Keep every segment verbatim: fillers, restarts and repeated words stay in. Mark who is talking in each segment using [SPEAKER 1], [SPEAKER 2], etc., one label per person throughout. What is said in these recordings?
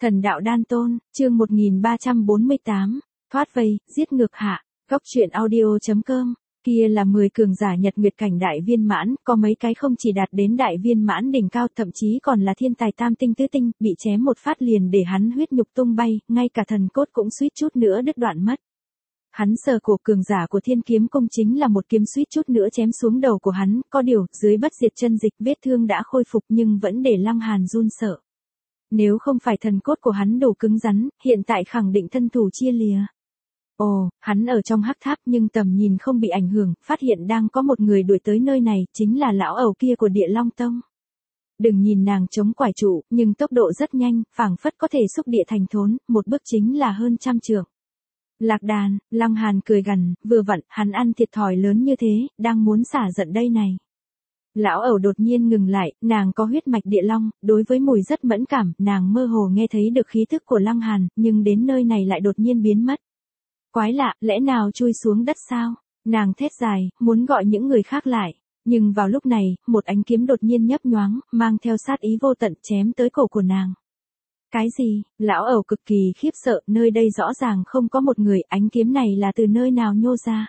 [SPEAKER 1] Thần đạo đan tôn, chương một nghìn ba trăm bốn mươi tám, thoát vây, giết ngược hạ, góc truyện audio.com, kia là mười cường giả nhật nguyệt cảnh đại viên mãn, có mấy cái không chỉ đạt đến đại viên mãn đỉnh cao thậm chí còn là thiên tài tam tinh tứ tinh, bị chém một phát liền để hắn huyết nhục tung bay, ngay cả thần cốt cũng suýt chút nữa đứt đoạn mất. Hắn sờ cổ cường giả của thiên kiếm công chính là một kiếm suýt chút nữa chém xuống đầu của hắn, có điều, dưới bất diệt chân dịch vết thương đã khôi phục nhưng vẫn để Lăng Hàn run sợ. Nếu không phải thần cốt của hắn đủ cứng rắn, hiện tại khẳng định thân thủ chia lìa. Ồ, hắn ở trong hắc tháp nhưng tầm nhìn không bị ảnh hưởng, phát hiện đang có một người đuổi tới nơi này, chính là lão ẩu kia của Địa Long Tông. Đừng nhìn nàng chống quải trụ, nhưng tốc độ rất nhanh, phảng phất có thể xúc địa thành thốn, một bước chính là hơn trăm trượng. Lạc đàn, Lăng Hàn cười gằn, vừa vặn, hắn ăn thiệt thòi lớn như thế, đang muốn xả giận đây này. Lão ẩu đột nhiên ngừng lại, nàng có huyết mạch địa long, đối với mùi rất mẫn cảm, nàng mơ hồ nghe thấy được khí thức của Lăng Hàn, nhưng đến nơi này lại đột nhiên biến mất. Quái lạ, lẽ nào chui xuống đất sao? Nàng thét dài, muốn gọi những người khác lại. Nhưng vào lúc này, một ánh kiếm đột nhiên nhấp nhoáng, mang theo sát ý vô tận chém tới cổ của nàng. Cái gì? Lão ẩu cực kỳ khiếp sợ, nơi đây rõ ràng không có một người, ánh kiếm này là từ nơi nào nhô ra?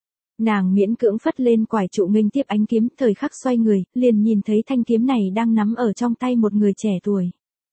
[SPEAKER 1] Nàng miễn cưỡng phất lên quải trụ nghênh tiếp ánh kiếm, thời khắc xoay người, liền nhìn thấy thanh kiếm này đang nắm ở trong tay một người trẻ tuổi.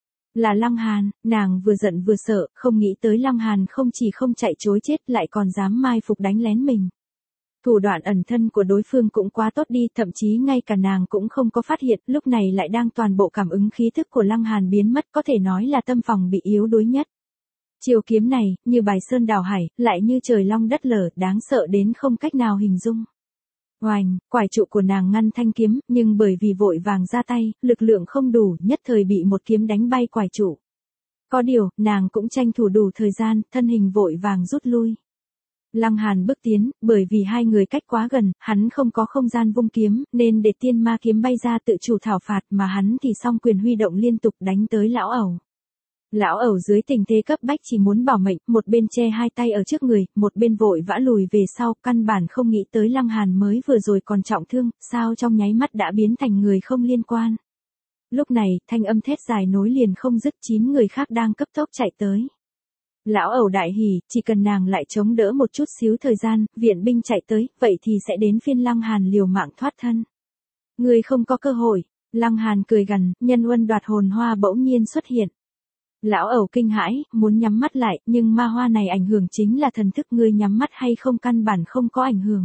[SPEAKER 1] Là Lăng Hàn, nàng vừa giận vừa sợ, không nghĩ tới Lăng Hàn không chỉ không chạy chối chết lại còn dám mai phục đánh lén mình. Thủ đoạn ẩn thân của đối phương cũng quá tốt đi, thậm chí ngay cả nàng cũng không có phát hiện, lúc này lại đang toàn bộ cảm ứng khí thức của Lăng Hàn biến mất, có thể nói là tâm phòng bị yếu đuối nhất. Chiều kiếm này, như bài sơn đảo hải, lại như trời long đất lở, đáng sợ đến không cách nào hình dung. Oành, quải trụ của nàng ngăn thanh kiếm, nhưng bởi vì vội vàng ra tay, lực lượng không đủ, nhất thời bị một kiếm đánh bay quải trụ. Có điều, nàng cũng tranh thủ đủ thời gian, thân hình vội vàng rút lui. Lăng Hàn bước tiến, bởi vì hai người cách quá gần, hắn không có không gian vung kiếm, nên để tiên ma kiếm bay ra tự chủ thảo phạt mà hắn thì song quyền huy động liên tục đánh tới lão ẩu. Lão ẩu dưới tình thế cấp bách chỉ muốn bảo mệnh, một bên che hai tay ở trước người, một bên vội vã lùi về sau, căn bản không nghĩ tới Lăng Hàn mới vừa rồi còn trọng thương, sao trong nháy mắt đã biến thành người không liên quan. Lúc này, thanh âm thét dài nối liền không dứt, chín người khác đang cấp tốc chạy tới. Lão ẩu đại hỉ, chỉ cần nàng lại chống đỡ một chút xíu thời gian, viện binh chạy tới, vậy thì sẽ đến phiên Lăng Hàn liều mạng thoát thân. Người không có cơ hội, Lăng Hàn cười gằn, nhân huân đoạt hồn hoa bỗng nhiên xuất hiện. Lão ẩu kinh hãi, muốn nhắm mắt lại, nhưng ma hoa này ảnh hưởng chính là thần thức, ngươi nhắm mắt hay không căn bản không có ảnh hưởng.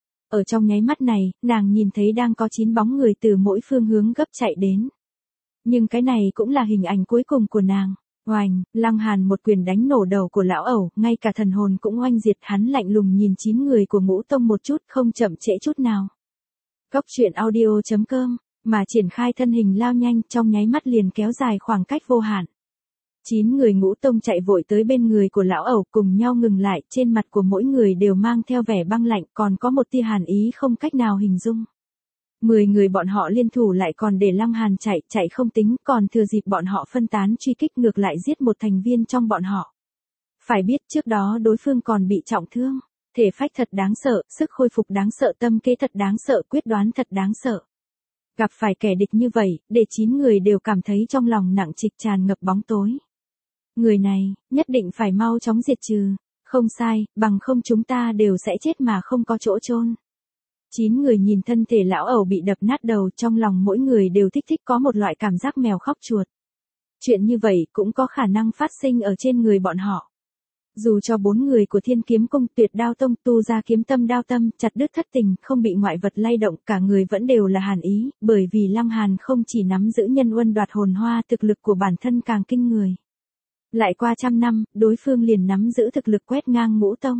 [SPEAKER 1] Ở trong nháy mắt này, nàng nhìn thấy đang có chín bóng người từ mỗi phương hướng gấp chạy đến. Nhưng cái này cũng là hình ảnh cuối cùng của nàng. Oành, Lăng Hàn một quyền đánh nổ đầu của lão ẩu, ngay cả thần hồn cũng oanh diệt, hắn lạnh lùng nhìn chín người của ngũ tông một chút, không chậm trễ chút nào. Góc truyện audio.com, mà triển khai thân hình lao nhanh, trong nháy mắt liền kéo dài khoảng cách vô hạn. Chín người ngũ tông chạy vội tới bên người của lão ẩu, cùng nhau ngừng lại, trên mặt của mỗi người đều mang theo vẻ băng lạnh, còn có một tia hàn ý không cách nào hình dung. Mười người bọn họ liên thủ lại còn để Lăng Hàn chạy, chạy không tính, còn thừa dịp bọn họ phân tán truy kích ngược lại giết một thành viên trong bọn họ. Phải biết trước đó đối phương còn bị trọng thương, thể phách thật đáng sợ, sức khôi phục đáng sợ, tâm kế thật đáng sợ, quyết đoán thật đáng sợ. Gặp phải kẻ địch như vậy, để chín người đều cảm thấy trong lòng nặng trịch tràn ngập bóng tối. Người này, nhất định phải mau chóng diệt trừ. Không sai, bằng không chúng ta đều sẽ chết mà không có chỗ chôn. Chín người nhìn thân thể lão ẩu bị đập nát đầu, trong lòng mỗi người đều thích thích có một loại cảm giác mèo khóc chuột. Chuyện như vậy cũng có khả năng phát sinh ở trên người bọn họ. Dù cho bốn người của Thiên Kiếm Cung, Tuyệt Đao Tông, Tu Ra Kiếm Tâm Đao Tâm, chặt đứt thất tình, không bị ngoại vật lay động, cả người vẫn đều là hàn ý, bởi vì Lăng Hàn không chỉ nắm giữ nhân huân đoạt hồn hoa, thực lực của bản thân càng kinh người. Lại qua trăm năm, đối phương liền nắm giữ thực lực quét ngang ngũ tông.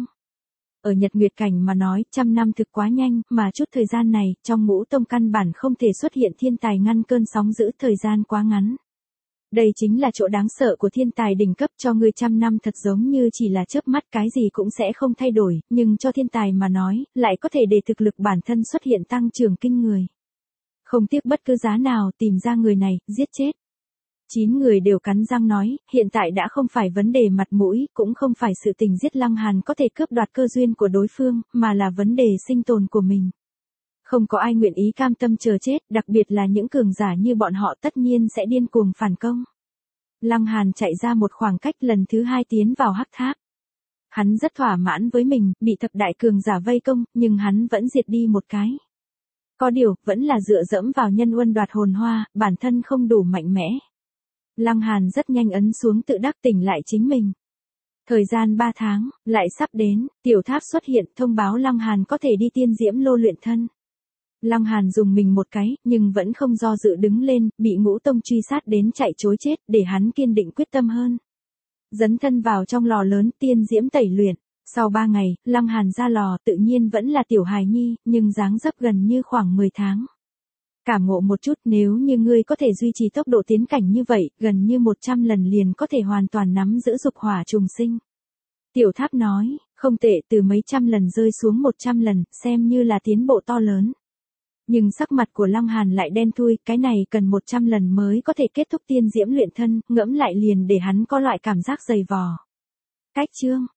[SPEAKER 1] Ở Nhật Nguyệt Cảnh mà nói, trăm năm thực quá nhanh, mà chút thời gian này, trong ngũ tông căn bản không thể xuất hiện thiên tài ngăn cơn sóng dữ, thời gian quá ngắn. Đây chính là chỗ đáng sợ của thiên tài đỉnh cấp, cho ngươi trăm năm thật giống như chỉ là chớp mắt, cái gì cũng sẽ không thay đổi, nhưng cho thiên tài mà nói, lại có thể để thực lực bản thân xuất hiện tăng trưởng kinh người. Không tiếc bất cứ giá nào tìm ra người này, giết chết. Chín người đều cắn răng nói, hiện tại đã không phải vấn đề mặt mũi, cũng không phải sự tình giết Lăng Hàn có thể cướp đoạt cơ duyên của đối phương, mà là vấn đề sinh tồn của mình. Không có ai nguyện ý cam tâm chờ chết, đặc biệt là những cường giả như bọn họ tất nhiên sẽ điên cuồng phản công. Lăng Hàn chạy ra một khoảng cách lần thứ hai tiến vào hắc tháp. Hắn rất thỏa mãn với mình, bị thập đại cường giả vây công, nhưng hắn vẫn diệt đi một cái. Có điều, vẫn là dựa dẫm vào nhân uân đoạt hồn hoa, bản thân không đủ mạnh mẽ. Lăng Hàn rất nhanh ấn xuống tự đắc tỉnh lại chính mình. Thời gian ba tháng, lại sắp đến, tiểu tháp xuất hiện thông báo Lăng Hàn có thể đi tiên diễm lô luyện thân. Lăng Hàn dùng mình một cái, nhưng vẫn không do dự đứng lên, bị ngũ tông truy sát đến chạy chối chết, để hắn kiên định quyết tâm hơn. Dấn thân vào trong lò lớn tiên diễm tẩy luyện. Sau ba ngày, Lăng Hàn ra lò tự nhiên vẫn là tiểu hài nhi, nhưng dáng dấp gần như khoảng mười tháng. Cảm ngộ một chút, nếu như ngươi có thể duy trì tốc độ tiến cảnh như vậy, gần như một trăm lần liền có thể hoàn toàn nắm giữ dục hỏa trùng sinh. Tiểu tháp nói, không tệ, từ mấy trăm lần rơi xuống một trăm lần, xem như là tiến bộ to lớn. Nhưng sắc mặt của Lăng Hàn lại đen thui, cái này cần một trăm lần mới có thể kết thúc tiên diễm luyện thân, ngẫm lại liền để hắn có loại cảm giác dày vò. Cách chương